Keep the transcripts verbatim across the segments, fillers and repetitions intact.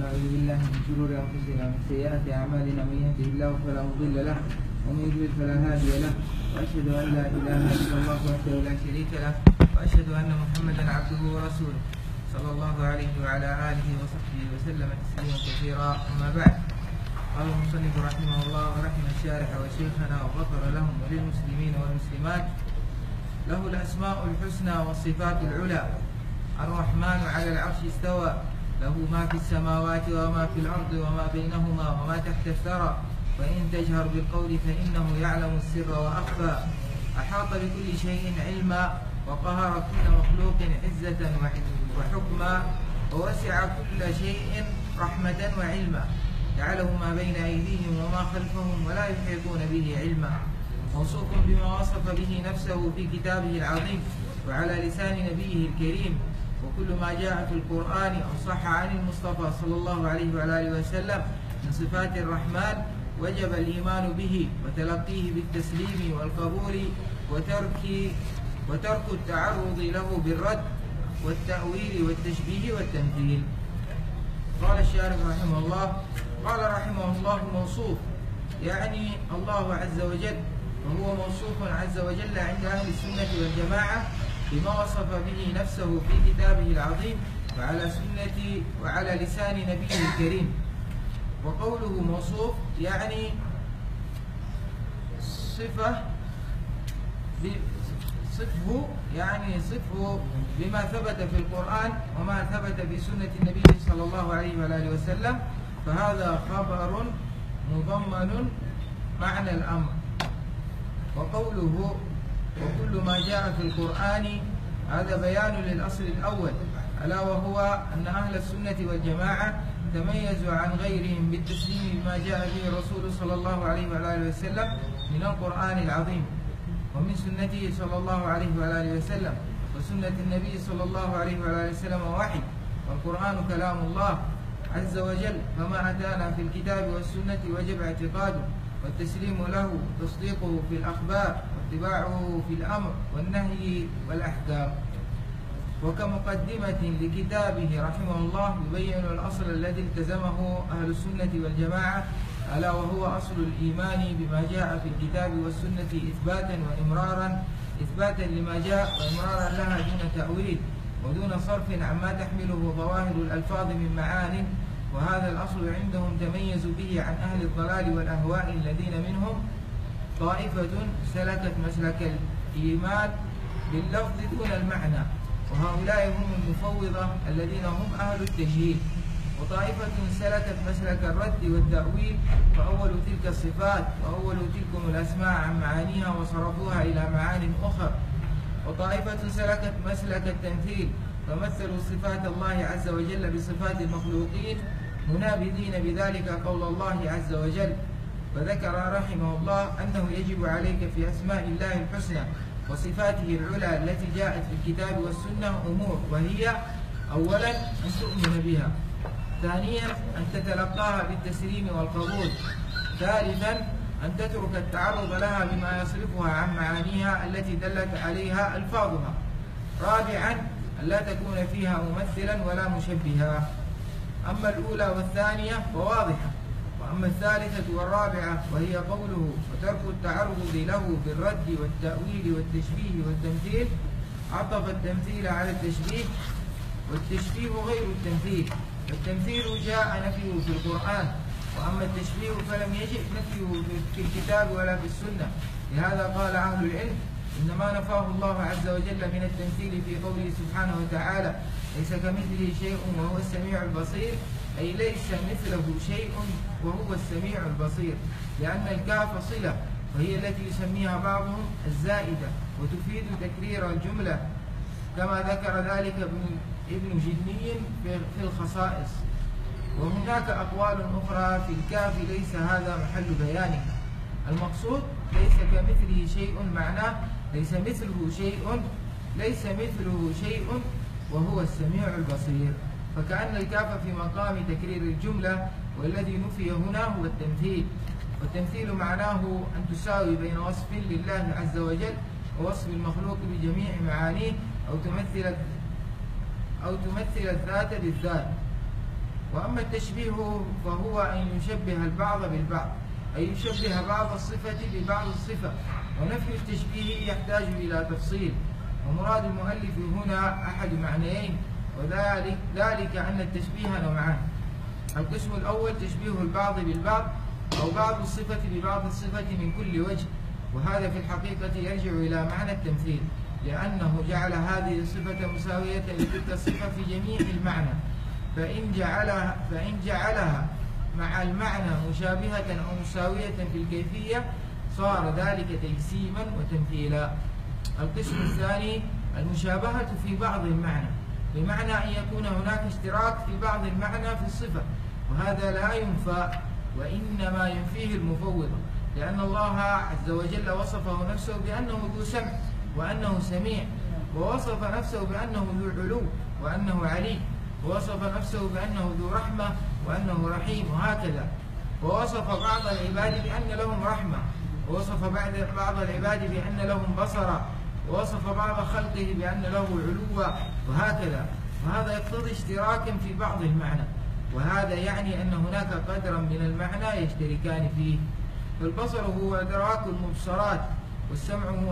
ونعوذ بالله من شرور أنفسنا ومن سيئات أعمالنا، من يهده الله فلا مضل له ومن يضلل فلا هادي له، وأشهد أن لا إله إلا الله وحده لا شريك له، وأشهد أن محمدا عبده ورسوله صلى الله عليه وعلى آله وصحبه وسلم تسليما كثيرا. أما بعد، قال المصنف رحمه الله ورحم الشارح وشيخنا وغفر لهم وللمسلمين والمسلمات: له الأسماء الحسنى والصفات العلى، الرحمن على العرش استوى، له ما في السماوات وما في الأرض وما بينهما وما تحت الثرى، وإن تجهر بالقول فإنه يعلم السر وأخفى، أحاط بكل شيء علما، وقهر كل مخلوق عزة وحكما، ووسع كل شيء رحمة وعلما، يعلم ما بين أيديهم وما خلفهم ولا يحيطون به علما، موصوف بما وصف به نفسه في كتابه العظيم وعلى لسان نبيه الكريم، وكل ما جاء في القرآن أو صح عن المصطفى صلى الله عليه وعلى آله وسلم من صفات الرحمن وجب الإيمان به وتلقيه بالتسليم والقبول وترك وترك التعرض له بالرد والتأويل والتشبيه والتمثيل. قال الشارح رحمه الله: قال رحمه الله: موصوف يعني الله عز وجل، وهو موصوف عز وجل عند أهل السنة والجماعة بما وصف به نفسه في كتابه العظيم وعلى سنة وعلى لسان نبيه الكريم. وقوله موصوف يعني صفة صفه يعني صفه بما ثبت في القرآن وما ثبت في سنة النبي صلى الله عليه وآله وسلم، فهذا خبر مضمن معنى الأمر. وقوله وكل ما جاء في القرآن هذا بيان للأصل الأول، ألا وهو أن أهل السنة والجماعة تميزوا عن غيرهم بالتسليم بما جاء به الرسول صلى الله عليه وآله وسلم من القرآن العظيم ومن سنته صلى الله عليه وآله وسلم، وسنة النبي صلى الله عليه وآله وسلم وحي، والقرآن كلام الله عز وجل، فما أتانا في الكتاب والسنة وجب اعتقاده والتسليم له وتصديقه في الأخبار واتباعه في الأمر والنهي والأحكام. وكمقدمة لكتابه رحمه الله يبين الأصل الذي التزمه أهل السنة والجماعة، ألا وهو أصل الإيمان بما جاء في الكتاب والسنة إثباتا وإمرارا، إثباتا لما جاء وإمرارا لها دون تأويل ودون صرف عما تحمله ظواهر الألفاظ من معان. وهذا الأصل عندهم تميز به عن أهل الضلال والأهواء الذين منهم طائفة سلكت مسلك الإيمان باللفظ دون المعنى، وهؤلاء هم المفوضة الذين هم أهل التجهيل، وطائفة سلكت مسلك الرد والتأويل، فأول تلك الصفات وأول تلكم الأسماء عن معانيها وصرفوها إلى معان أخرى، وطائفة سلكت مسلك التمثيل فمثلوا صفات الله عز وجل بصفات المخلوقين منابذين بذلك قول الله عز وجل. فذكر رحمه الله أنه يجب عليك في أسماء الله الحسنى وصفاته العلى التي جاءت في الكتاب والسنة أمور، وهي: أولا أن تؤمن بها، ثانيا أن تتلقاها بالتسليم والقبول، ثالثا أن تترك التعرض لها بما يصرفها عن معانيها التي دلت عليها ألفاظها، رابعا أن لا تكون فيها ممثلا ولا مشبها. أما الأولى والثانية فواضحة، وأما الثالثة والرابعة وهي قوله: وترك التعرض له بالرد والتأويل والتشبيه والتمثيل، عطف التمثيل على التشبيه، والتشبيه غير التمثيل، والتمثيل جاء نفيه في القرآن، وأما التشبيه فلم يجئ نفيه في الكتاب ولا في السنة. لهذا قال أهل العلم: إنما نفاه الله عز وجل من التمثيل في قوله سبحانه وتعالى: ليس كمثله شيء وهو السميع البصير، أي ليس مثله شيء وهو السميع البصير، لأن الكاف صلة، وهي التي يسميها بعضهم الزائدة وتفيد تكرير الجملة، كما ذكر ذلك ابن جني في الخصائص. وهناك أقوال أخرى في الكاف ليس هذا محل بيانها. المقصود ليس كمثله شيء معناه ليس مثله شيء ليس مثله شيء وهو السميع البصير، فكأن الكاف في مقام تكرير الجملة، والذي نفي هنا هو التمثيل. والتمثيل معناه أن تساوي بين وصف لله عز وجل ووصف المخلوق بجميع معانيه، أو تمثل أو تمثل الذات بالذات. وأما التشبيه فهو أن يشبه البعض بالبعض، أي يشبه بعض الصفة ببعض الصفة. ونفي التشبيه يحتاج إلى تفصيل، ومراد المؤلف هنا أحد معنيين، وذلك ذلك أن التشبيه نوعان: القسم الأول تشبيه البعض بالبعض، أو بعض الصفة ببعض الصفة من كل وجه، وهذا في الحقيقة يرجع إلى معنى التمثيل، لأنه جعل هذه الصفة مساوية لتلك الصفة في جميع المعنى، فإن جعلها, فإن جعلها مع المعنى مشابهة أو مساوية في الكيفية صار ذلك تجسيما وتمثيلا. القسم الثاني المشابهة في بعض المعنى، بمعنى أن يكون هناك اشتراك في بعض المعنى في الصفة، وهذا لا ينفى وإنما ينفيه المفوضة، لأن الله عز وجل وصفه نفسه بأنه ذو سمع وأنه سميع، ووصف نفسه بأنه ذو علو وأنه عليم، ووصف نفسه بأنه ذو رحمة وأنه رحيم، وهكذا. ووصف بعض العباد بأن لهم رحمة، ووصف بعض العباد بأن لهم بصرا، ووصف بعض خلقه بأن له علوا، وهكذا. وهذا يقتضي اشتراكا في بعض المعنى، وهذا يعني أن هناك قدرا من المعنى يشتركان فيه. فالبصر هو إدراك المبصرات، والسمع هو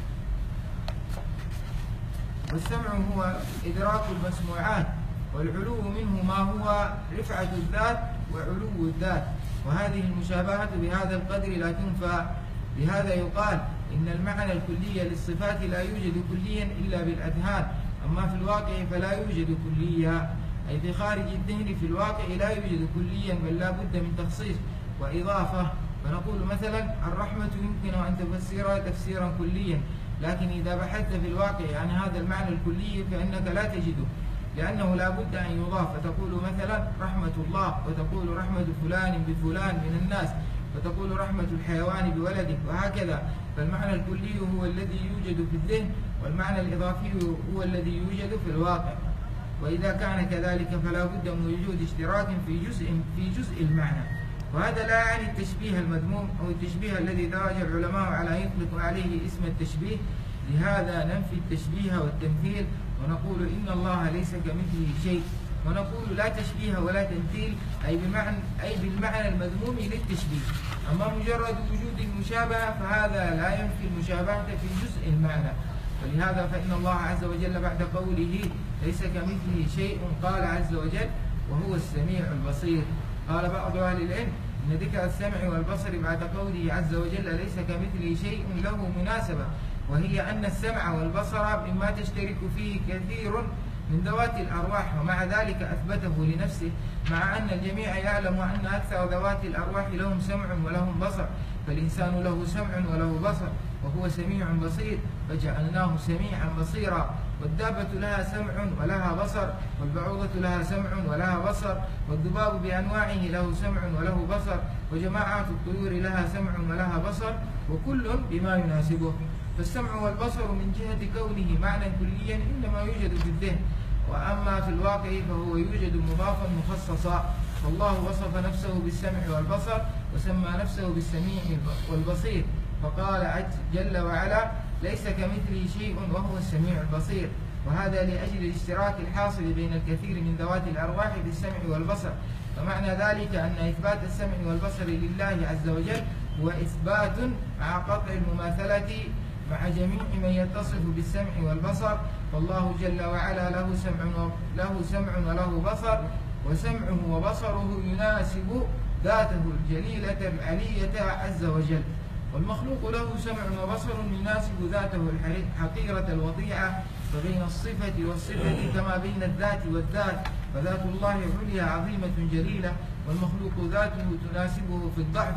والسمع هو إدراك المسموعات، والعلو منه ما هو رفعة الذات وعلو الذات. وهذه المشابهة بهذا القدر لا تنفى، لهذا يقال إن المعنى الكلي للصفات لا يوجد كليا إلا بالأذهان، أما في الواقع فلا يوجد كليا، أي في خارج الذهن في الواقع لا يوجد كليا، بل لا بد من تخصيص وإضافة. فنقول مثلا الرحمة يمكن أن تفسرها تفسيرا كليا، لكن إذا بحثت في الواقع عن هذا المعنى الكلي فإنك لا تجده، لأنه لا بد أن يضاف، فتقول مثلا رحمة الله، وتقول رحمة فلان بفلان من الناس، وتقول رحمة الحيوان بولده، وهكذا. فالمعنى الكلي هو الذي يوجد في الذهن، والمعنى الإضافي هو الذي يوجد في الواقع. وإذا كان كذلك فلا بد من وجود اشتراك في جزء في جزء المعنى، وهذا لا يعني التشبيه المذموم أو التشبيه الذي درج العلماء على أن يطلق عليه اسم التشبيه. لهذا ننفي التشبيه والتمثيل، ونقول إن الله ليس كمثله شيء، ونقول لا تشبيه ولا تمثيل، أي بمعنى أي بالمعنى المذموم للتشبيه. أما مجرد وجود المشابهة فهذا لا ينفي المشابهة في جزء المعنى. ولهذا فإن الله عز وجل بعد قوله ليس كمثله شيء قال عز وجل وهو السميع البصير. قال بعض أهل العلم إن ذكر السمع والبصر بعد قوله عز وجل ليس كمثله شيء له مناسبة، وهي أن السمع والبصر مما تشترك فيه كثير من ذوات الأرواح، ومع ذلك أثبته لنفسه، مع أن الجميع يعلم أن أكثر ذوات الأرواح لهم سمع ولهم بصر، فالإنسان له سمع وله بصر وهو سميع بصير، فجعلناه سميعا بصيرا. والدابة لها سمع ولها بصر، والبعوضة لها سمع ولها بصر، والذباب بأنواعه له سمع وله بصر، وجماعات الطيور لها سمع ولها بصر، وكل بما يناسبه. فالسمع والبصر من جهة كونه معنى كليا إنما يوجد في الذهن، وأما في الواقع فهو يوجد مضافا مخصصا. فالله وصف نفسه بالسمع والبصر، وسمى نفسه بالسميع والبصير، فقال جل وعلا ليس كمثله شيء وهو السميع البصير. وهذا لأجل الاشتراك الحاصل بين الكثير من ذوات الأرواح بالسمع والبصر. فمعنى ذلك أن إثبات السمع والبصر لله عز وجل هو إثبات مع قطع المماثلة مع جميع من يتصف بالسمع والبصر. فالله جل وعلا له سمع له سمع وله بصر، وسمعه وبصره يناسب ذاته الجليلة العلية عز وجل، والمخلوق له سمع وبصر يناسب ذاته الحقيرة الوضيعة. فبين الصفة والصفة كما بين الذات والذات، فذات الله عليا عظيمة جليلة، والمخلوق ذاته تناسبه في الضعف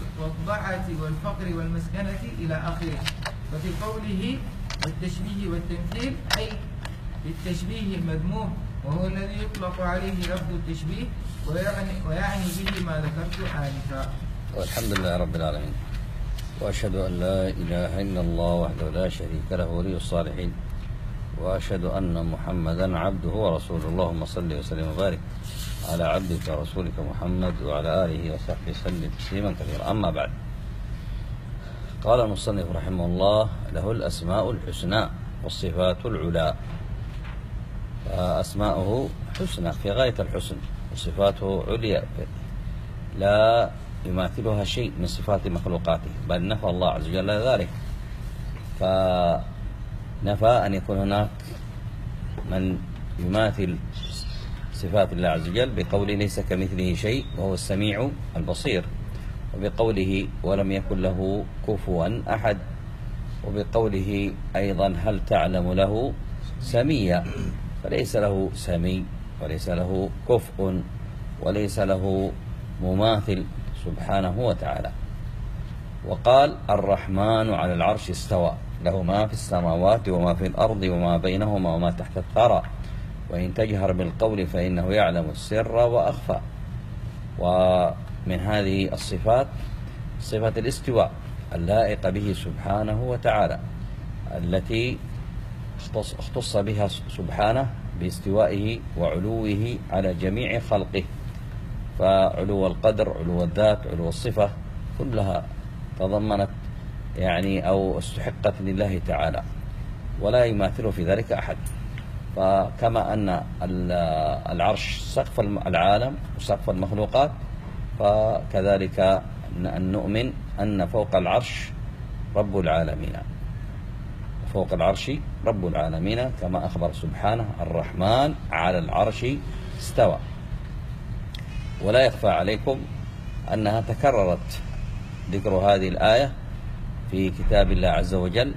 والضعة والفقر والمسكنة إلى آخره. ففي قوله والتشبيه والتمثيل أي بالتشبيه المذموم، وهو الذي يطلق عليه لفظ التشبيه، ويعني, ويعني به ما ذكرت آنفا. والحمد لله رب العالمين، وأشهد أن لا إله إلا الله وحده لا شريك له ولي الصالحين، وأشهد أن محمدا عبده ورسوله. اللهم صل وسلم وبارك على عبدك ورسولك محمد وعلى آله وصحبه وسلم تسليما كثيرا. أما بعد، قال المصنف رحمه الله له الأسماء الحسنى والصفات العلى. فأسماؤه حسنى في غاية الحسن، وصفاته عليا لا يماثلها شيء من صفات مخلوقاته، بل نفى الله عز وجل ذلك، فنفى أن يكون هناك من يماثل صفات الله عز وجل بقوله ليس كمثله شيء وهو السميع البصير، وبقوله ولم يكن له كفوا أحد، وبقوله أيضا هل تعلم له سميا، فليس له سمي وليس له كفء وليس له مماثل سبحانه وتعالى. وقال الرحمن على العرش استوى، له ما في السماوات وما في الأرض وما بينهما وما تحت الثرى، وإن تجهر بالقول فإنه يعلم السر وأخفى. ومن هذه الصفات صفة الاستواء اللائقة به سبحانه وتعالى، التي اختص بها سبحانه باستوائه وعلوه على جميع خلقه، فعلو القدر، علو الذات، علو الصفة كلها تضمنت يعني أو استحقت لله تعالى، ولا يماثله في ذلك أحد. فكما أن العرش سقف العالم وسقف المخلوقات، فكذلك أن نؤمن أن فوق العرش رب العالمين، فوق العرش رب العالمين كما أخبر سبحانه الرحمن على العرش استوى. ولا يخفى عليكم أنها تكررت ذكر هذه الآية في كتاب الله عز وجل،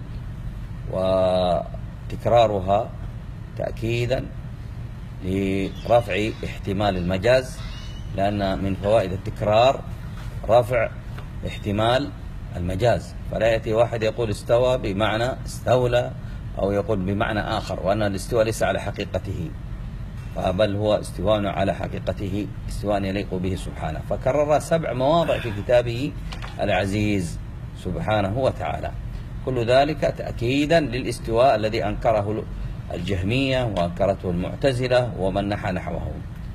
وتكرارها تأكيدا لرفع احتمال المجاز، لأن من فوائد التكرار رفع احتمال المجاز، فلا يأتي واحد يقول استوى بمعنى استولى أو يقول بمعنى آخر، وأن الاستواء ليس على حقيقته، بل هو استواء على حقيقته، استواء يليق به سبحانه، فكرر سبع مواضع في كتابه العزيز سبحانه وتعالى، كل ذلك تأكيدا للاستواء الذي أنكره الجهمية وأنكرته المعتزلة ومن نحى نحوهم.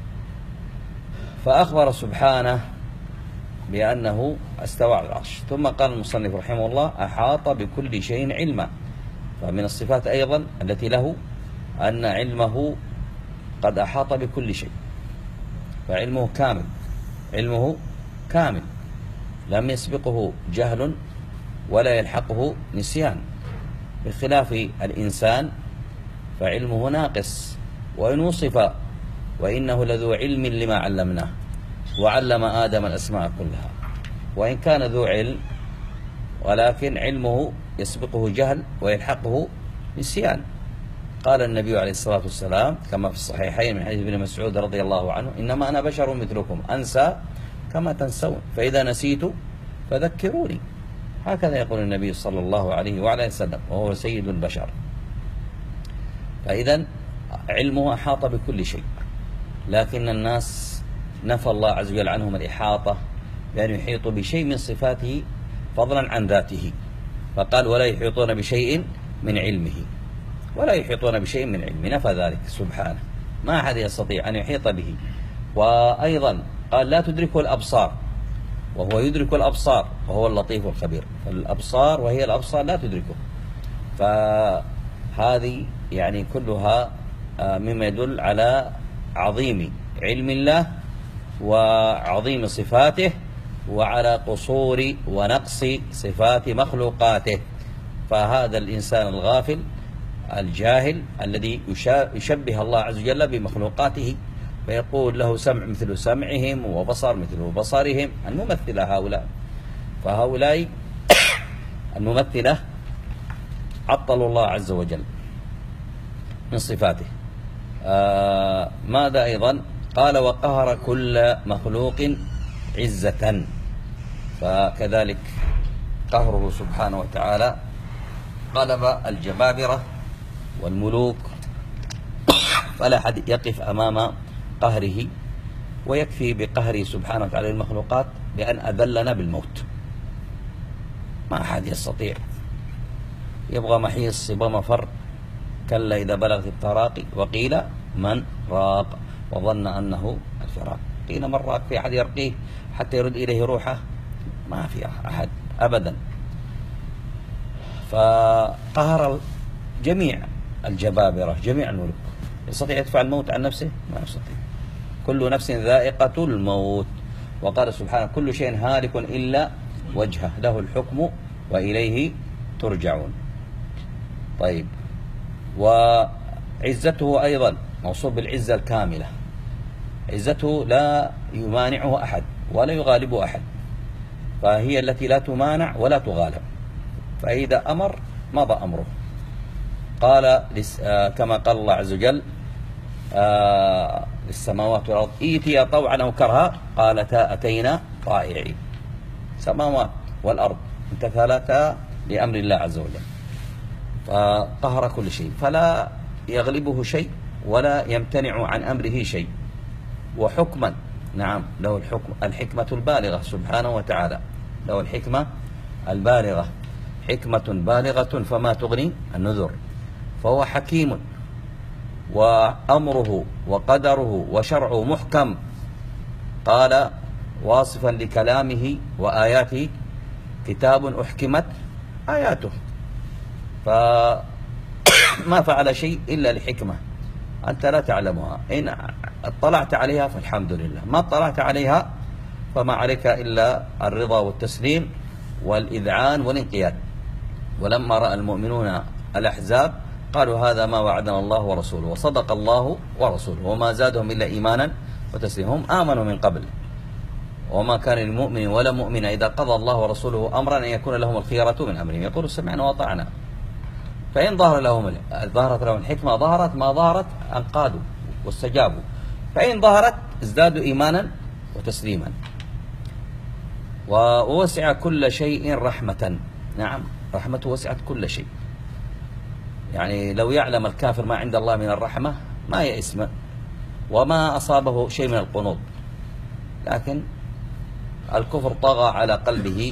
فأخبر سبحانه بأنه استوى على العرش، ثم قال المصنف رحمه الله أحاط بكل شيء علما. فمن الصفات أيضا التي له أن علمه قد أحاط بكل شيء، فعلمه كامل، علمه كامل لم يسبقه جهل ولا يلحقه نسيان، بخلاف الإنسان فعلمه ناقص، وإن وصف وإنه لذو علم لما علمناه وعلم آدم الأسماء كلها، وإن كان ذو علم ولكن علمه يسبقه جهل ويلحقه نسيان. قال النبي عليه الصلاة والسلام كما في الصحيحين من حديث ابن مسعود رضي الله عنه إنما أنا بشر مثلكم أنسى كما تنسون فإذا نسيت فذكروني، هكذا يقول النبي صلى الله عليه وعلى وسلم وهو سيد البشر. فإذا علمه أحاط بكل شيء، لكن الناس نفى الله عز وجل عنهم الإحاطة بأن يحيطوا بشيء من صفاته فضلا عن ذاته، فقال ولا يحيطون بشيء من علمه، ولا يحيطون بشيء من علمه، نفى ذلك سبحانه، ما أحد يستطيع أن يحيط به. وأيضا قال لا تدركه الأبصار وهو يدرك الأبصار وهو اللطيف الخبير، فالأبصار وهي الأبصار لا تدركه. فهذه يعني كلها مما يدل على عظيم علم الله وعظيم صفاته وعلى قصور ونقص صفات مخلوقاته. فهذا الإنسان الغافل الجاهل الذي يشبه الله عز وجل بمخلوقاته، فيقول له سمع مثل سمعهم وبصر مثل بصرهم، الممثلة هؤلاء، فهؤلاء الممثلة عطلوا الله عز وجل من صفاته. آه ماذا أيضا قال وقهر كل مخلوق عزة، فكذلك قهره سبحانه وتعالى غلب الجبابرة والملوك، فلا أحد يقف أمام قهره، ويكفي بقهره سبحانه وتعالى المخلوقات بأن أذلنا بالموت، ما أحد يستطيع، يبغى محيص يبغى مفر، كلا إذا بلغت التراقي وقيل من راق وظن أنه الفراق، قيل من راق، في أحد يرقيه حتى يرد إليه روحه؟ ما في أحد أبدا. فقهر جميع الجبابرة جميع الملوك، يستطيع يدفع الموت عن نفسه؟ ما يستطيع. كل نفس ذائقة الموت. وقال سبحانه كل شيء هالك إلا وجهه له الحكم وإليه ترجعون. طيب، وعزته أيضا موصوف بالعزة الكاملة، عزته لا يمانعه أحد ولا يغالبه أحد، فهي التي لا تمانع ولا تغالب، فإذا أمر مضى أمره. قال كما قال الله عز وجل آه للسماوات والأرض ائتيا طوعا أو كرها قالتا أتينا طائعين. السماوات والأرض امتثلتا لأمر الله عز وجل، فقهر كل شيء، فلا يغلبه شيء ولا يمتنع عن أمره شيء. وحكما، نعم، له الحكم الحكمة البالغة سبحانه وتعالى، له الحكمة البالغة، حكمة بالغة فما تغني النذر. فهو حكيم، وأمره وقدره وشرعه محكم. قال واصفا لكلامه وآياته كتاب أحكمت آياته، فما فعل شيء إلا لحكمة أنت لا تعلمها، إن اطلعت عليها فالحمد لله، ما اطلعت عليها فما عليك إلا الرضا والتسليم والإذعان والانقياد. ولما رأى المؤمنون الأحزاب قالوا هذا ما وعدنا الله ورسوله وصدق الله ورسوله وما زادهم إلا إيمانا وتسليما. هم آمنوا من قبل، وما كان للمؤمن ولا مؤمن إذا قضى الله ورسوله أمرا أن يكون لهم الخيرة من أمرهم، يقولوا سمعنا وأطعنا. فإن ظهر لهم ظهرت لهم الحكمة ظهرت، ما ظهرت انقادوا واستجابوا، فإن ظهرت ازدادوا إيمانا وتسليما. ووسع كل شيء رحمة، نعم، رحمته وسعت كل شيء. يعني لو يعلم الكافر ما عند الله من الرحمة ما يئس وما أصابه شيء من القنوط، لكن الكفر طغى على قلبه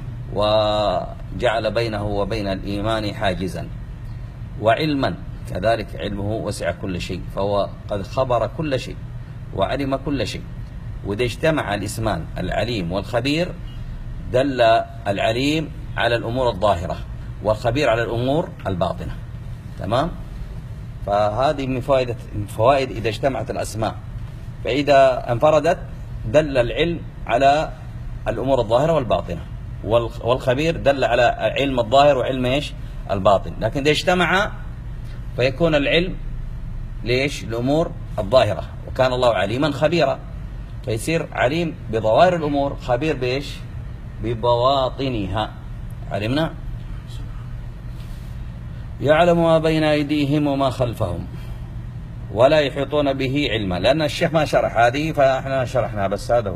وجعل بينه وبين الإيمان حاجزا. وعلما كذلك علمه وسع كل شيء، فهو قد خبر كل شيء وعلم كل شيء. وإذا اجتمع الاسمان العليم والخبير دل العليم على الأمور الظاهرة والخبير على الأمور الباطنة، تمام؟ فهذه من فوائد فوائد إذا اجتمعت الأسماء. فإذا انفردت دل العلم على الأمور الظاهرة والباطنة، والخبير دل على علم الظاهر وعلم ايش؟ الباطن. لكن إذا اجتمع فيكون العلم ليش؟ الأمور الظاهرة، وكان الله عليما خبيرا، فيصير عليم بظواهر الأمور خبير بإيش؟ ببواطنها. علمنا يعلم ما بين أيديهم وما خلفهم ولا يحيطون به علما. لأن الشيخ ما شرح هذه فإحنا شرحنا، بس هذا هو،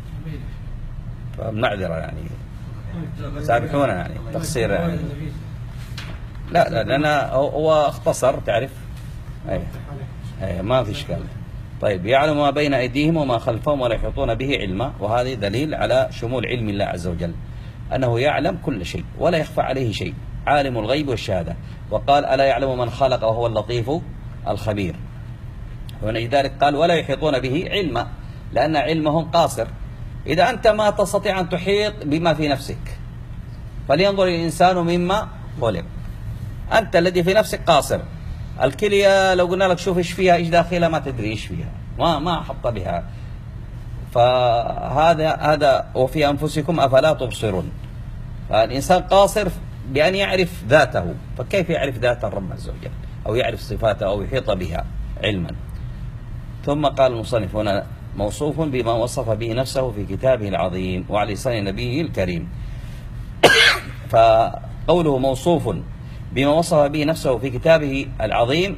فبنعذره يعني، سامحونا يعني تقصير يعني. لا لا لأن هو اختصر، تعرف، أي أي ما في إشكال. طيب، يعلم ما بين أيديهم وما خلفهم ولا يحيطون به علما، وهذا دليل على شمول علم الله عز وجل، أنه يعلم كل شيء ولا يخفى عليه شيء، عالم الغيب والشهادة. وقال ألا يعلم من خلق وهو اللطيف الخبير. ولذلك قال ولا يحيطون به علما، لأن علمهم قاصر. إذا أنت ما تستطيع أن تحيط بما في نفسك فلينظر الإنسان مما خلق. أنت الذي في نفسك قاصر. الكلية لو قلنا لك شوف إيش فيها إيش داخلها ما تدري إيش فيها، ما ما حط بها. فهذا هذا وفي أنفسكم أفلا تبصرون. فالإنسان قاصر بأن يعرف ذاته، فكيف يعرف ذات الرب عز وجل أو يعرف صفاته أو يحيط بها علما؟ ثم قال المصنف هنا موصوف بما وصف به نفسه في كتابه العظيم وعلى لسان نبيه الكريم. فقوله موصوف بما وصف به نفسه في كتابه العظيم،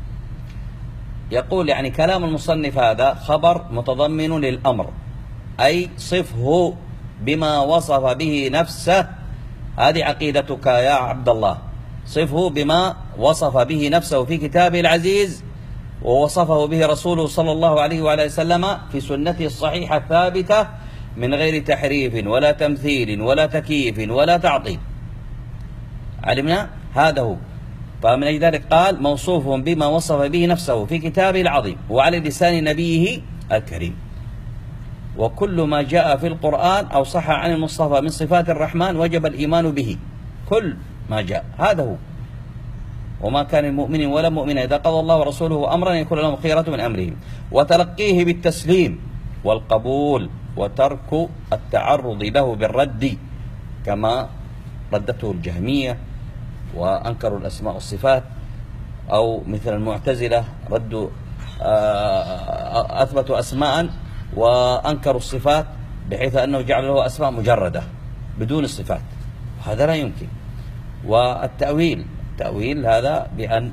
يقول يعني كلام المصنف هذا خبر متضمن للأمر، أي صفه بما وصف به نفسه. هذه عقيدتك يا عبد الله، صفه بما وصف به نفسه في كتابه العزيز ووصفه به رسوله صلى الله عليه وعلى وسلم في سنته الصحيحة الثابتة من غير تحريف ولا تمثيل ولا تكييف ولا تعطيل. علمنا هذا هو. فمن أجل ذلك قال موصوف بما وصف به نفسه في كتابه العظيم وعلى لسان نبيه الكريم. وكل ما جاء في القرآن أو صح عن المصطفى من صفات الرحمن وجب الإيمان به، كل ما جاء هذا هو. وما كان المؤمن ولا مؤمنة إذا قضى الله ورسوله أمرا يكون لهم خيرة من أمرهم، وتلقيه بالتسليم والقبول وترك التعرض له بالرد كما ردته الجهمية وأنكروا الأسماء والصفات، أو مثل المعتزلة ردوا أثبتوا أسماء وأنكروا الصفات بحيث أنه جعل له أسماء مجردة بدون الصفات، هذا لا يمكن. والتأويل التأويل هذا بأن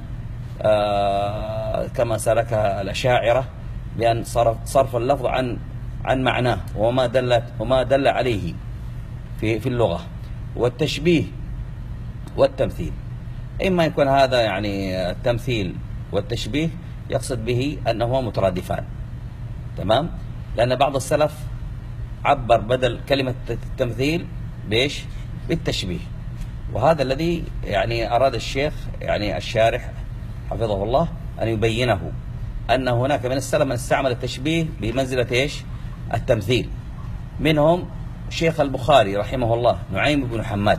كما سلكها الأشاعرة بأن صرف, صرف اللفظ عن عن معناه وما دلت وما دل عليه في في اللغة. والتشبيه والتمثيل إما يكون هذا يعني التمثيل والتشبيه يقصد به أنهما مترادفان، تمام، لأن بعض السلف عبر بدل كلمة التمثيل بإيش؟ بالتشبيه، وهذا الذي يعني أراد الشيخ يعني الشارح حفظه الله أن يبينه، أن هناك من السلف من استعمل التشبيه بمنزلة إيش؟ التمثيل، منهم شيخ البخاري رحمه الله نعيم بن حماد،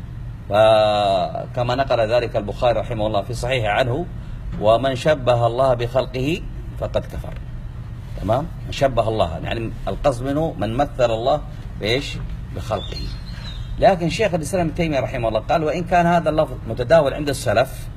فكما نقل ذلك البخاري رحمه الله في صحيح عنه: ومن شبه الله بخلقه فقد كفر. تمام، من شبه الله يعني القصد منه من مثل الله بإيش؟ بخلقه. لكن شيخ الإسلام ابن تيمية رحمه الله قال: وإن كان هذا اللفظ متداول عند السلف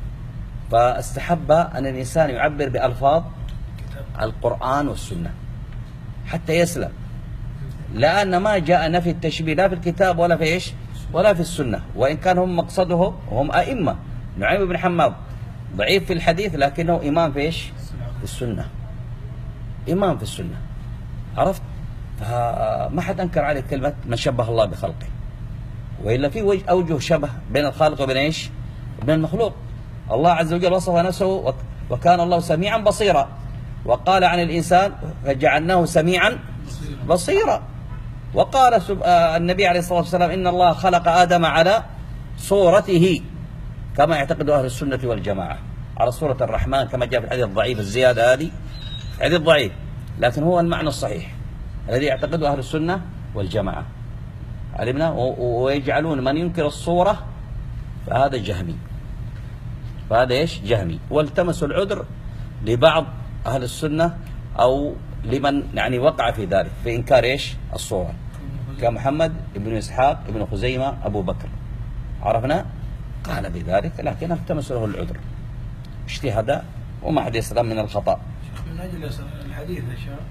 فاستحب أن الإنسان يعبر بألفاظ القرآن والسنة حتى يسلم، لأن ما جاء نفي التشبيه لا في الكتاب ولا في إيش؟ ولا في السنة، وإن كان هم مقصدهم وهم أئمة. نعيم بن حماد ضعيف في الحديث لكنه إمام في إيش؟ في السنة، إمام في السنة، عرفت؟ فما حد أنكر عليه كلمة من شبه الله بخلقه، وإلا في أوجه شبه بين الخالق وبين إيش؟ وبين المخلوق. الله عز وجل وصف نفسه وكان الله سميعا بصيرا، وقال عن الإنسان فجعلناه سميعا بصيرا، وقال النبي عليه الصلاة والسلام: إن الله خلق آدم على صورته، كما يعتقد أهل السنة والجماعة، على صورة الرحمن، كما جاء في الحديث الضعيف الزيادة هذه حديث ضعيف، لكن هو المعنى الصحيح الذي يعتقده أهل السنة والجماعة، علمنا. ويجعلون من ينكر الصورة فهذا جهمي، فهذا إيش؟ جهمي. والتمسوا العذر لبعض أهل السنة أو لمن يعني وقع في ذلك في إنكار إيش؟ الصورة، كمحمد بن إسحاق بن خزيمة أبو بكر، عرفنا قال بذلك، لكن التمسوا له العذر، اجتهد وما حد يسلم من الخطأ. من أجل الحديث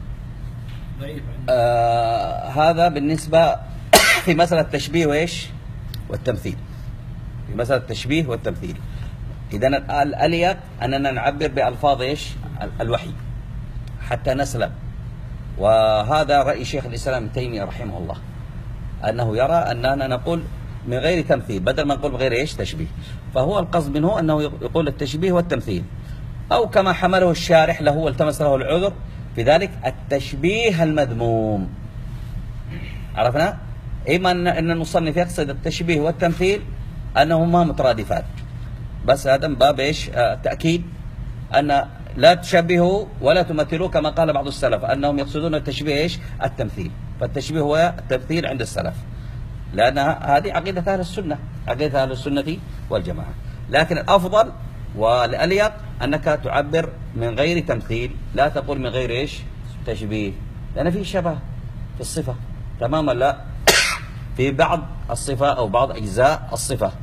ضعيف آه هذا بالنسبة في مسألة التشبيه وإيش؟ والتمثيل، في مسألة التشبيه والتمثيل. إذن الأليق أننا نعبر بألفاظ إيش؟ الوحي حتى نسلم. وهذا رأي شيخ الإسلام ابن تيمية رحمه الله، أنه يرى أننا نقول من غير تمثيل بدل ما نقول من غير إيش؟ تشبيه. فهو القصد منه أنه يقول التشبيه والتمثيل، أو كما حمله الشارح له والتمس له العذر في ذلك التشبيه المذموم، عرفنا؟ إما أن المصنف يقصد التشبيه والتمثيل أنهما مترادفات، بس هذا من باب إيش؟ آه تأكيد أن لا تشبهوا ولا تمثلوا، كما قال بعض السلف أنهم يقصدون التشبيه إيش؟ التمثيل. فالتشبيه هو التمثيل عند السلف، لأن هذه عقيدة أهل السنة، عقيدة أهل السنة والجماعة. لكن الأفضل والأليق أنك تعبر من غير تمثيل، لا تقول من غير إيش؟ تشبيه، لأن في شبه في الصفة تماما، لا في بعض الصفة أو بعض أجزاء الصفة،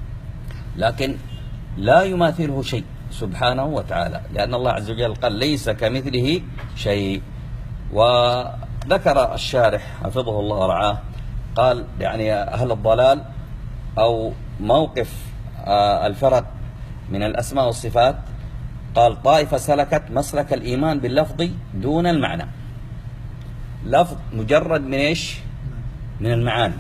لكن لا يماثله شيء سبحانه وتعالى، لأن الله عز وجل قال: ليس كمثله شيء. وذكر الشارح حفظه الله ورعاه قال يعني أهل الضلال أو موقف الفرق من الأسماء والصفات، قال: طائفة سلكت مسلك الإيمان باللفظ دون المعنى، لفظ مجرد من إيش؟ من المعاني.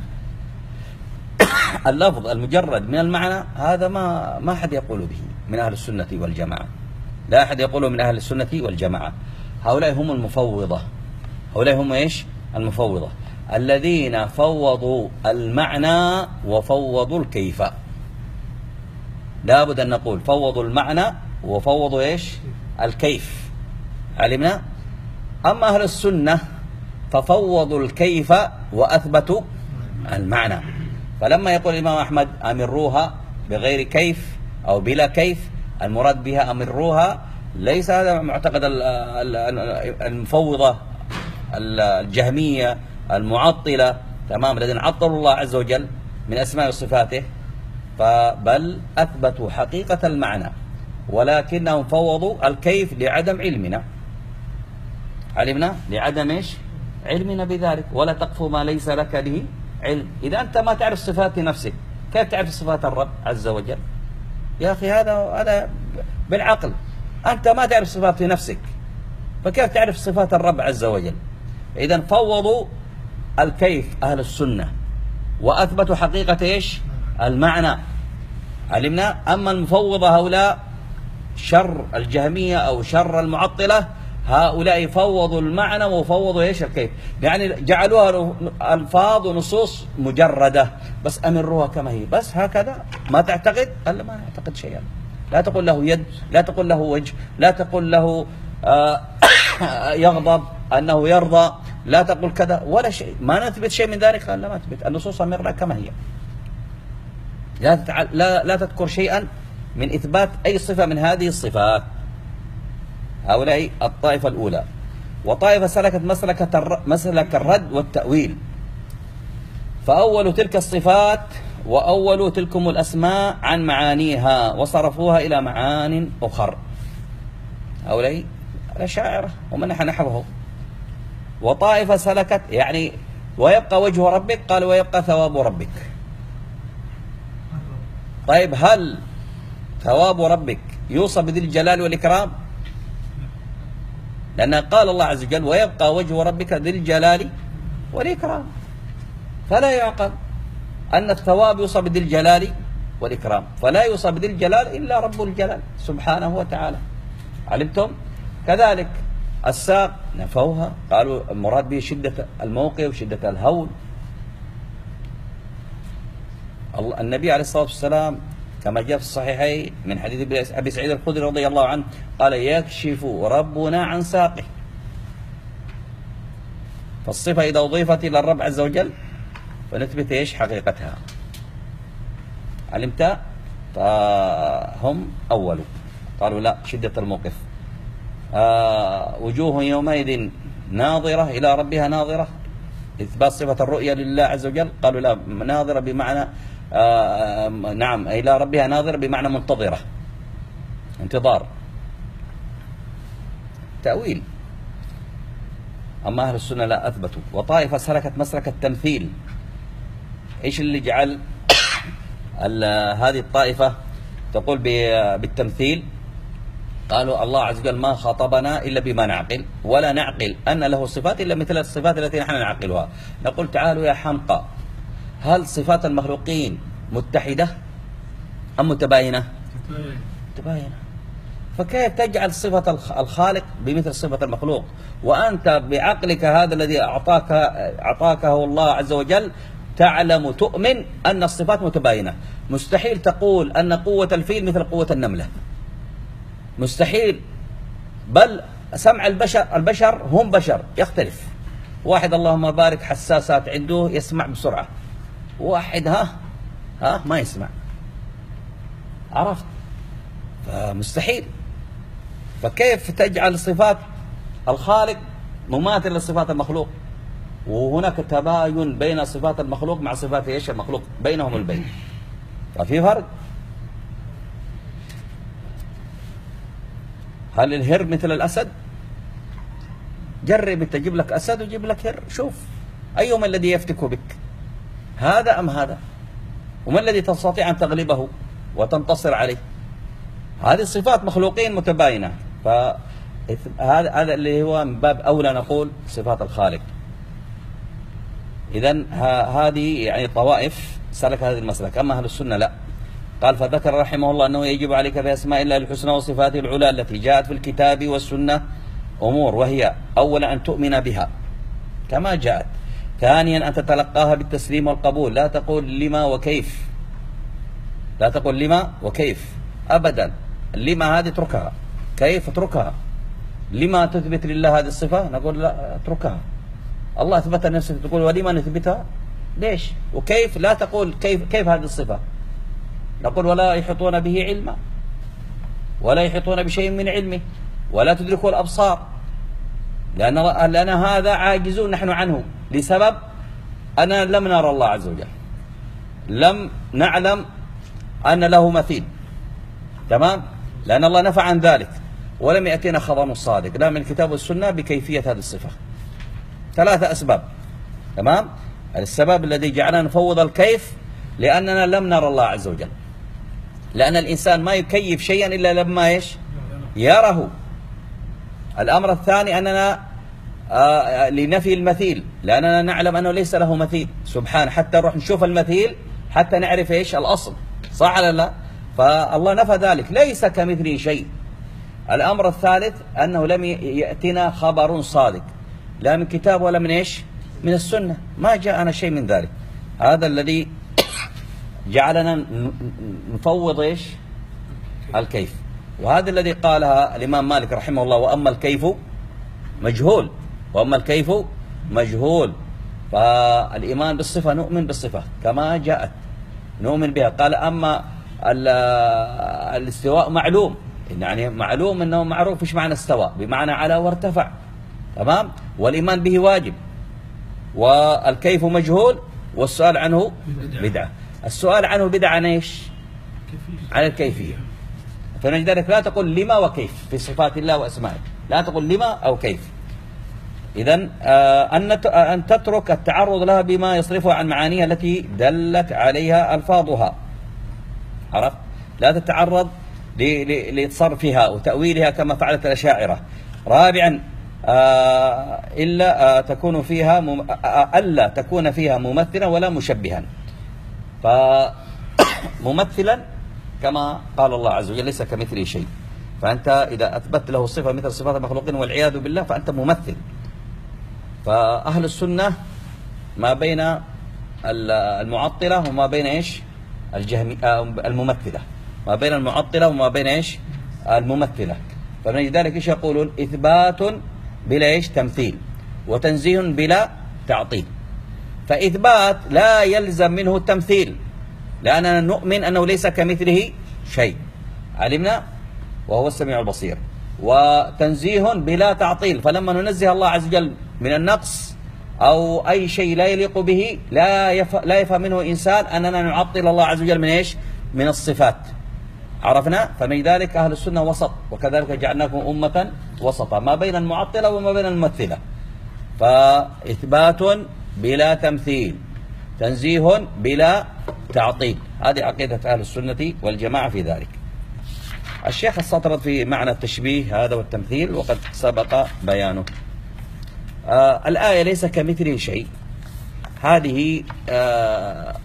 اللفظ المجرد من المعنى هذا ما ما أحد يقول به من أهل السنة والجماعة، لا أحد يقوله من أهل السنة والجماعة. هؤلاء هم المفوضة، هؤلاء هم إيش؟ المفوضة الذين فوضوا المعنى وفوضوا الكيف. لابد أن نقول فوضوا المعنى وفوضوا إيش؟ الكيف، علمنا. أما أهل السنة ففوضوا الكيف وأثبتوا المعنى. فلما يقول الإمام أحمد: أمروها بغير كيف أو بلا كيف، المراد بها أمروها، ليس هذا معتقد المفوضة الجهمية المعطلة تمام الذين عطلوا الله عز وجل من أسماء وصفاته، بل أثبتوا حقيقة المعنى ولكنهم فوضوا الكيف لعدم علمنا. علمنا لعدم إيش؟ علمنا بذلك. ولا تقف ما ليس لك به علم. إذا أنت ما تعرف صفات نفسك كيف تعرف صفات الرب عز وجل؟ يا أخي هذا هذا بالعقل. أنت ما تعرف صفات نفسك فكيف تعرف صفات الرب عز وجل؟ إذا فوضوا الكيف أهل السنة وأثبتوا حقيقة إيش؟ المعنى. علمنا. أما المفوضة هؤلاء شر الجهمية أو شر المعطلة، هؤلاء فوضوا المعنى وفوضوا إيش؟ الكيف. يعني جعلوها ألفاظ ونصوص مجردة، بس أمروها كما هي، بس هكذا. ما تعتقد؟ قال ما نعتقد شيئا. لا تقول له يد، لا تقول له وجه، لا تقول له آه يغضب، أنه يرضى، لا تقول كذا ولا شيء. ما نثبت شيء من ذلك. قال لا ما تثبت، النصوص أمرنا كما هي. لا, تتع... لا لا تذكر شيئا من إثبات أي صفة من هذه الصفات. هؤلاء الطائفة الأولى. وطائفة سلكت مسلك الر... مسلك الرد والتأويل، فأول تلك الصفات وأول تلكم الأسماء عن معانيها وصرفوها إلى معان أخر. هؤلاء الأشاعرة ومن نحن نحوه. وطائفة سلكت يعني ويبقى وجه ربك، قال ويبقى ثواب ربك. طيب هل ثواب ربك يوصى بذي الجلال والإكرام؟ لأن قال الله عز وجل ويبقى وجه ربك ذي الجلال والإكرام، فلا يعقل أن الثواب يوصى بذي الجلال والإكرام، فلا يوصى بذي الجلال إلا رب الجلال سبحانه وتعالى. علمتم؟ كذلك الساق نفوها، قالوا المراد به شدة الموقع وشدة الهول. النبي عليه الصلاة والسلام كما جاء في الصحيحين من حديث أبي سعيد الخدري رضي الله عنه قال يكشف ربنا عن ساقه. فالصفة إذا أضيفت إلى الرب عز وجل فنثبت إيش؟ حقيقتها. علمت؟ فهم أولوا قالوا لا شدة الموقف. آه وجوه يومئذ ناظرة إلى ربها ناظرة، إثبات صفة الرؤية لله عز وجل. قالوا لا ناظرة بمعنى آه نعم إلى ربها ناظرة بمعنى منتظرة، انتظار، تأويل. أما أهل السنة لا أثبتوا. وطائفة سلكت مسلك التمثيل. إيش اللي جعل هذه الطائفة تقول بالتمثيل؟ قالوا الله عز وجل ما خاطبنا إلا بما نعقل، ولا نعقل أن له صفات إلا مثل الصفات التي نحن نعقلها. نقول تعالوا يا حمقى، هل صفات المخلوقين متحدة أم متباينة؟ متباينة. فكيف تجعل صفة الخالق بمثل صفة المخلوق وأنت بعقلك هذا الذي أعطاك أعطاكه الله عز وجل تعلم تؤمن أن الصفات متباينة؟ مستحيل تقول أن قوة الفيل مثل قوة النملة، مستحيل. بل سمع البشر البشر هم بشر يختلف. واحد اللهم بارك حساسات عنده يسمع بسرعة، واحد ها ها ما يسمع. عرفت؟ فمستحيل. فكيف تجعل صفات الخالق مماثلة لصفات المخلوق؟ وهناك تباين بين صفات المخلوق مع صفات ايش؟ المخلوق، بينهم البين. ففي فرق. هل الهر مثل الأسد؟ جرب تجيب لك أسد وجيب لك هر، شوف أيهما الذي يفتك بك، هذا أم هذا؟ وما الذي تستطيع أن تغلبه وتنتصر عليه؟ هذه صفات مخلوقين متباينة. فهذا هذا اللي هو من باب أولى نقول صفات الخالق. إذن هذه يعني طوائف سلك هذه المسلك. أما أهل السنة لا. قال فذكر رحمه الله أنه يجب عليك بأسماء الله الحسنى وصفاته العلى التي جاءت في الكتاب والسنة أمور، وهي أولا أن تؤمن بها كما جاءت، ثانيا أن تتلقاها بالتسليم والقبول، لا تقول لما وكيف، لا تقول لما وكيف أبدا. لما هذه اتركها، كيف اتركها. لما تثبت لله هذه الصفة نقول لا اتركها. الله أثبت نفسه تقول ولما نثبتها؟ ليش؟ وكيف لا تقول كيف كيف هذه الصفة. نقول ولا يحيطون به علما، ولا يحيطون بشيء من علمه، ولا تدركه الأبصار، لأن لأن هذا عاجزون نحن عنه لسبب أننا لم نرى الله عز وجل، لم نعلم أن له مثيل، تمام؟ لأن الله نفى عن ذلك، ولم يأتينا خبر صادق لا من الكتاب والسنة بكيفية هذه الصفة. ثلاثة أسباب، تمام؟ السبب الذي جعلنا نفوض الكيف لأننا لم نرى الله عز وجل، لأن الإنسان ما يكيف شيئا إلا لما إيش؟ يره. الأمر الثاني أننا آه لنفي المثيل، لأننا نعلم أنه ليس له مثيل سبحانه، حتى نروح نشوف المثيل حتى نعرف إيش الأصل، صح ولا لا؟ فالله نفى ذلك، ليس كمثله شيء. الأمر الثالث أنه لم يأتنا خبر صادق لا من كتاب ولا من إيش؟ من السنة، ما جاءنا شيء من ذلك. هذا الذي جعلنا نفوض إيش؟ الكيف. وهذا الذي قالها الإمام مالك رحمه الله: وأما الكيف مجهول، وأما الكيف مجهول. فالإيمان بالصفة نؤمن بالصفة كما جاءت، نؤمن بها. قال: أما الاستواء معلوم، يعني معلوم أنه معروف. إيش معنى استواء؟ بمعنى على وارتفع، تمام؟ والإيمان به واجب. والكيف مجهول، والسؤال عنه بدعة. السؤال عنه بدعة عن إيش؟ عن الكيفية. فلذلك لا تقول لما وكيف في صفات الله وأسمائه، لا تقول لما أو كيف. إذن أن تترك التعرض لها بما يصرفها عن معانيها التي دلت عليها ألفاظها، عرفت؟ لا تتعرض لتصرفها وتأويلها كما فعلت الأشاعرة. رابعا إلا تكون فيها مم... ألا تكون فيها ممثلا ولا مشبها. فممثلا كما قال الله عز وجل: ليس كمثله شيء. فأنت إذا أثبت له صفة مثل صفات المخلوقين والعياذ بالله فأنت ممثل. فأهل السنة ما بين المعطلة وما بين إيش؟ الجهمي الممثلة، ما بين المعطلة وما بين إيش؟ الممثلة. فمن ذلك إيش يقولون؟ إثبات بلا إيش؟ تمثيل، وتنزيه بلا تعطيل. فإثبات لا يلزم منه التمثيل، لأننا نؤمن أنه ليس كمثله شيء، علمنا وهو السميع البصير. وتنزيه بلا تعطيل، فلما ننزه الله عز وجل من النقص أو أي شيء لا يليق به لا يف... لا يفهم منه إنسان أننا نعطل الله عز وجل من إيش؟ من الصفات. عرفنا؟ فمن ذلك أهل السنة وسط، وكذلك جعلناكم أمة وسطا ما بين المعطلة وما بين الممثلة. فإثبات بلا تمثيل، تنزيه بلا تعطيل، هذه عقيدة أهل السنة والجماعة في ذلك. الشيخ استطرد في معنى التشبيه هذا والتمثيل وقد سبق بيانه. آه الآية ليس كمثله شيء، هذه آه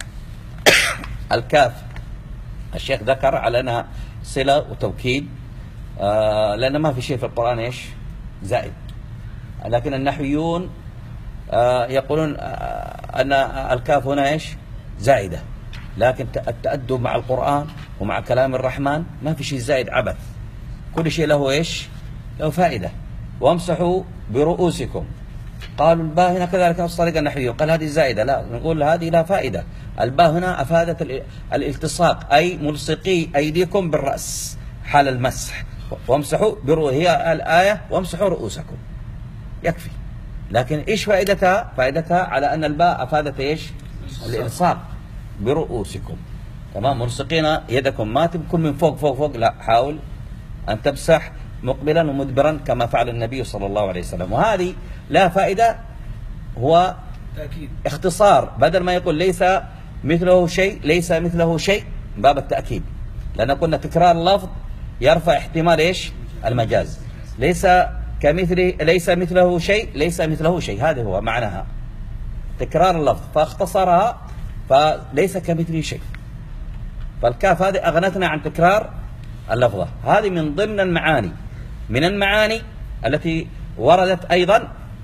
الكاف الشيخ ذكر على أنها صلة وتوكيد، آه لأن ما في شيء في القرآن إيش؟ زائد. لكن النحويون آه يقولون آه أن الكاف هنا إيش؟ زائدة، لكن التأدب مع القرآن ومع كلام الرحمن ما في شيء زائد عبث، كل شيء له إيش؟ له فائدة. وامسحوا برؤوسكم، قالوا الباء هنا كذلك نفس طريقة النحويون، قال هذه زائدة، لا نقول هذه لا فائدة. الباء هنا أفادت الالتصاق، أي ملصقي أيديكم بالرأس حال المسح. وامسحوا برؤوسكم، هي الآية وامسحوا رؤوسكم، يكفي. لكن إيش فائدتها؟ فائدتها على أن الباء أفادت إيش؟ الإلصاق برؤوسكم، تمام؟ ملصقين يدكم، ما تكون من فوق فوق فوق، لا، حاول أن تمسح مقبلا ومدبرا كما فعل النبي صلى الله عليه وسلم. وهذه لا فائدة، هو تأكيد، اختصار، بدل ما يقول ليس مثله شيء، ليس مثله شيء باب التأكيد، لأن قلنا تكرار اللفظ يرفع احتمال إيش؟ المجاز. ليس كمثله، ليس مثله شيء، ليس مثله شيء، هذا هو معناها تكرار اللفظ، فاختصرها فليس كمثله شيء. فالكاف هذه أغنتنا عن تكرار اللفظة. هذه من ضمن المعاني، من المعاني التي وردت أيضا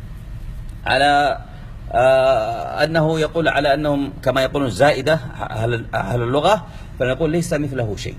على آه أنه يقول على أنهم كما يقولون زائدة أهل, أهل اللغة، فنقول ليس مثله شيء،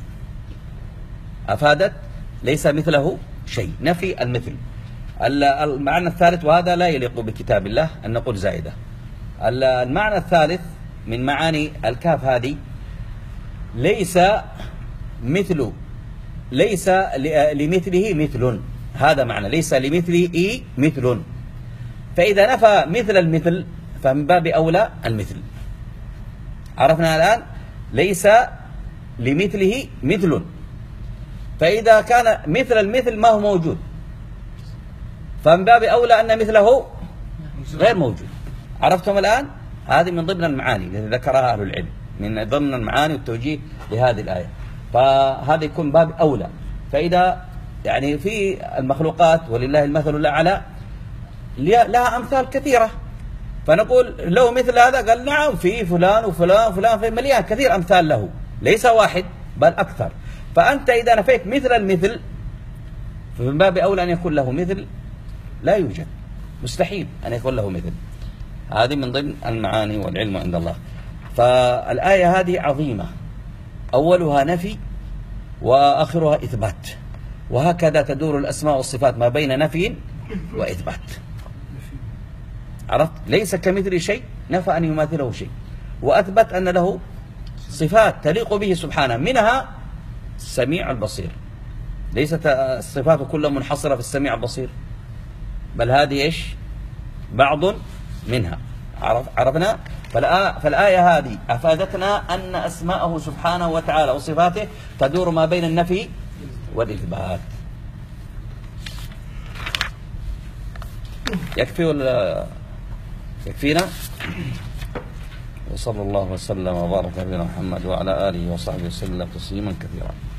أفادت ليس مثله شيء، نفي المثل. المعنى الثالث، وهذا لا يليق بكتاب الله أن نقول زائدة. المعنى الثالث من معاني الكاف هذه ليس مثل ليس لمثله مثل، هذا معنى ليس لمثله مثل. فإذا نفى مثل المثل فمن باب أولى المثل. عرفنا الآن؟ ليس لمثله مثل، فإذا كان مثل المثل ما هو موجود فمن باب أولى أن مثله غير موجود. عرفتم الآن؟ هذه من ضمن المعاني التي ذكرها أهل العلم، من ضمن المعاني والتوجيه لهذه الآية. فهذا يكون باب أولى. فإذا يعني في المخلوقات ولله المثل الأعلى لها أمثال كثيرة، فنقول لو مثل هذا، قال نعم في فلان وفلان وفلان، في مليان كثير أمثال له، ليس واحد بل أكثر. فأنت إذا نفيت مثل المثل فمن باب أولى أن يكون له مثل لا يوجد، مستحيل أن يكون له مثل. هذه من ضمن المعاني والعلم عند الله. فالآية هذه عظيمة، أولها نفي وآخرها إثبات، وهكذا تدور الأسماء والصفات ما بين نفي وإثبات. عرفت؟ ليس كمثل شيء، نفى أن يماثله شيء، وأثبت أن له صفات تليق به سبحانه، منها السميع البصير. ليست الصفات كلها منحصرة في السميع البصير، بل هذه إيش؟ بعض منها. عرف عرفنا؟ فالآية هذه أفادتنا أن أسماءه سبحانه وتعالى وصفاته تدور ما بين النفي والإثبات. يكفي ولا يكفينا؟ وصلى الله وسلم وبارك على نبينا محمد وعلى آله وصحبه وسلم تسليما كثيرا.